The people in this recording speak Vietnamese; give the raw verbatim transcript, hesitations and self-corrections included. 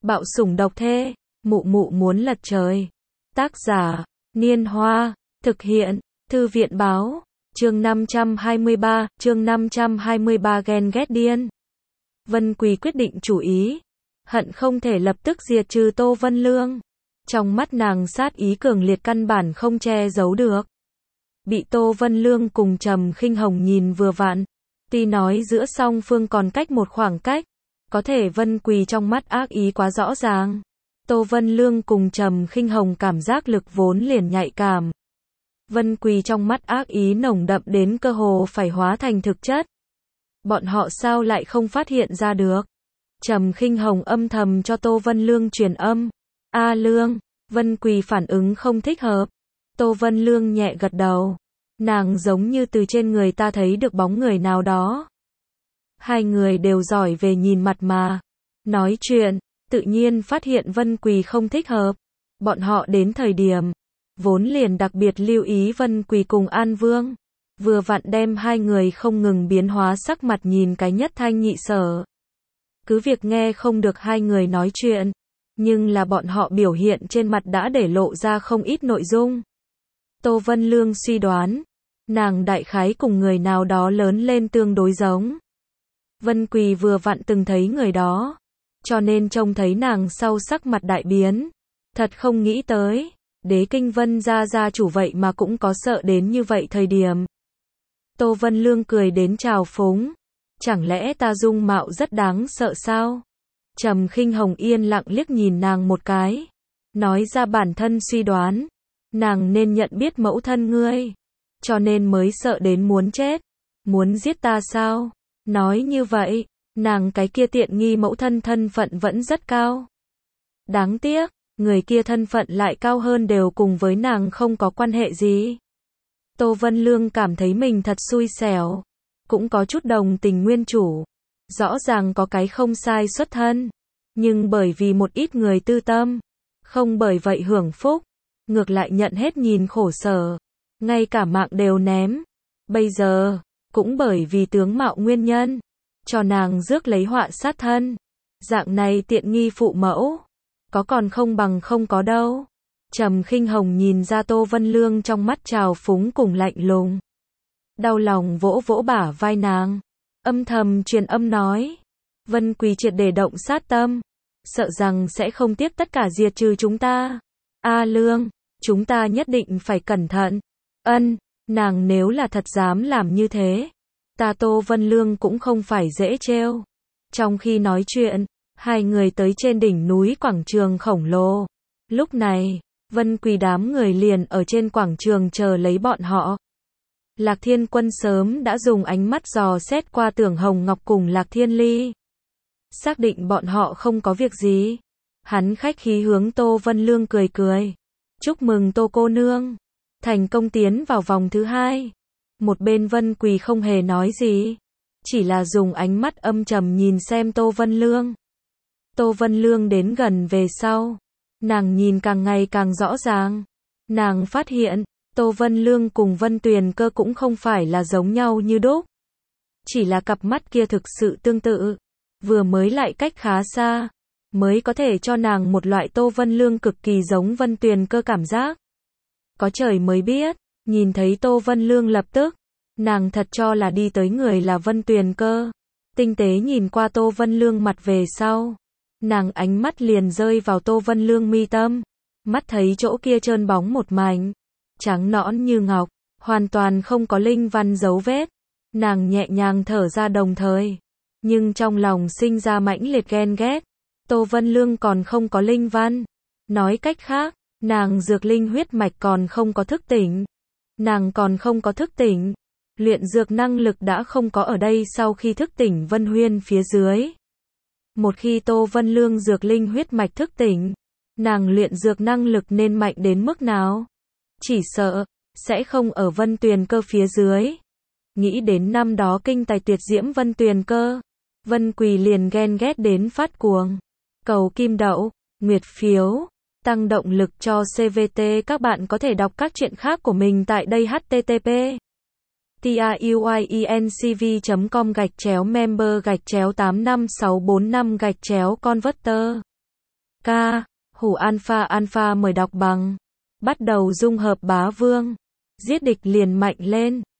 Bạo sủng độc thê, mụ mụ muốn lật trời. Tác giả, Niên Hoa, thực hiện, Thư viện Báo, chương năm trăm hai mươi ba, chương năm trăm hai mươi ba ghen ghét điên. Vân Quỳ quyết định chủ ý, hận không thể lập tức diệt trừ Tô Vân Lương. Trong mắt nàng sát ý cường liệt căn bản không che giấu được. Bị Tô Vân Lương cùng Trầm Khinh Hồng nhìn vừa vặn, tuy nói giữa song phương còn cách một khoảng cách, có thể Vân Quỳ trong mắt ác ý quá rõ ràng. Tô Vân Lương cùng Trầm Khinh Hồng cảm giác lực vốn liền nhạy cảm. Vân Quỳ trong mắt ác ý nồng đậm đến cơ hồ phải hóa thành thực chất. Bọn họ sao lại không phát hiện ra được? Trầm Khinh Hồng âm thầm cho Tô Vân Lương truyền âm. A Lương, Vân Quỳ phản ứng không thích hợp. Tô Vân Lương nhẹ gật đầu. Nàng giống như từ trên người ta thấy được bóng người nào đó. Hai người đều giỏi về nhìn mặt mà. Nói chuyện, tự nhiên phát hiện Vân Quỳ không thích hợp. Bọn họ đến thời điểm, vốn liền đặc biệt lưu ý Vân Quỳ cùng An Vương. Vừa vặn đem hai người không ngừng biến hóa sắc mặt nhìn cái nhất thanh nhị sở. Cứ việc nghe không được hai người nói chuyện, nhưng là bọn họ biểu hiện trên mặt đã để lộ ra không ít nội dung. Tô Vân Lương suy đoán, nàng đại khái cùng người nào đó lớn lên tương đối giống. Vân Quỳ vừa vặn từng thấy người đó, cho nên trông thấy nàng sau sắc mặt đại biến. Thật không nghĩ tới, Đế Kinh Vân gia gia chủ vậy mà cũng có sợ đến như vậy thời điểm. Tô Vân Lương cười đến trào phúng. Chẳng lẽ ta dung mạo rất đáng sợ sao? Trầm Khinh Hồng yên lặng liếc nhìn nàng một cái. Nói ra bản thân suy đoán. Nàng nên nhận biết mẫu thân ngươi. Cho nên mới sợ đến muốn chết. Muốn giết ta sao? Nói như vậy, nàng cái kia tiện nghi mẫu thân thân phận vẫn rất cao. Đáng tiếc, người kia thân phận lại cao hơn đều cùng với nàng không có quan hệ gì. Tô Vân Lương cảm thấy mình thật xui xẻo. Cũng có chút đồng tình nguyên chủ. Rõ ràng có cái không sai xuất thân. Nhưng bởi vì một ít người tư tâm. Không bởi vậy hưởng phúc. Ngược lại nhận hết nhìn khổ sở. Ngay cả mạng đều ném. Bây giờ, cũng bởi vì tướng mạo nguyên nhân. Cho nàng rước lấy họa sát thân. Dạng này tiện nghi phụ mẫu. Có còn không bằng không có đâu. Trầm Khinh Hồng nhìn ra Tô Vân Lương trong mắt trào phúng cùng lạnh lùng. Đau lòng vỗ vỗ bả vai nàng. Âm thầm truyền âm nói. Vân Quỳ triệt để động sát tâm. Sợ rằng sẽ không tiếc tất cả diệt trừ chúng ta. A Lương, chúng ta nhất định phải cẩn thận. Ân, nàng nếu là thật dám làm như thế. Ta Tô Vân Lương cũng không phải dễ trêu. Trong khi nói chuyện, hai người tới trên đỉnh núi quảng trường khổng lồ. Lúc này, Vân Quỳ đám người liền ở trên quảng trường chờ lấy bọn họ. Lạc Thiên Quân sớm đã dùng ánh mắt dò xét qua Tưởng Hồng Ngọc cùng Lạc Thiên Ly. Xác định bọn họ không có việc gì. Hắn khách khí hướng Tô Vân Lương cười cười. Chúc mừng Tô cô nương. Thành công tiến vào vòng thứ hai. Một bên Vân Quỳ không hề nói gì. Chỉ là dùng ánh mắt âm trầm nhìn xem Tô Vân Lương. Tô Vân Lương đến gần về sau. Nàng nhìn càng ngày càng rõ ràng. Nàng phát hiện. Tô Vân Lương cùng Vân Tuyền Cơ cũng không phải là giống nhau như đúc. Chỉ là cặp mắt kia thực sự tương tự. Vừa mới lại cách khá xa. Mới có thể cho nàng một loại Tô Vân Lương cực kỳ giống Vân Tuyền Cơ cảm giác. Có trời mới biết. Nhìn thấy Tô Vân Lương lập tức. Nàng thật cho là đi tới người là Vân Tuyền Cơ. Tinh tế nhìn qua Tô Vân Lương mặt về sau. Nàng ánh mắt liền rơi vào Tô Vân Lương mi tâm. Mắt thấy chỗ kia trơn bóng một mảnh. Trắng nõn như ngọc, hoàn toàn không có linh văn dấu vết. Nàng nhẹ nhàng thở ra đồng thời, nhưng trong lòng sinh ra mãnh liệt ghen ghét. Tô Vân Lương còn không có linh văn. Nói cách khác, nàng dược linh huyết mạch còn không có thức tỉnh. Nàng còn không có thức tỉnh. Luyện dược năng lực đã không có ở đây sau khi thức tỉnh Vân Huyên phía dưới. Một khi Tô Vân Lương dược linh huyết mạch thức tỉnh, nàng luyện dược năng lực nên mạnh đến mức nào? Chỉ sợ, sẽ không ở Vân Tuyền Cơ phía dưới. Nghĩ đến năm đó kinh tài tuyệt diễm Vân Tuyền Cơ. Vân Quỳ liền ghen ghét đến phát cuồng. Cầu kim đậu, nguyệt phiếu, tăng động lực cho xê vê tê. Các bạn có thể đọc các truyện khác của mình tại đây h t t p truyencv chấm com gạch chéo member gạch chéo tám năm sáu bốn năm gạch chéo converter Ca, hủ alpha alpha mời đọc bằng. Bắt đầu dung hợp bá vương. Giết địch liền mạnh lên.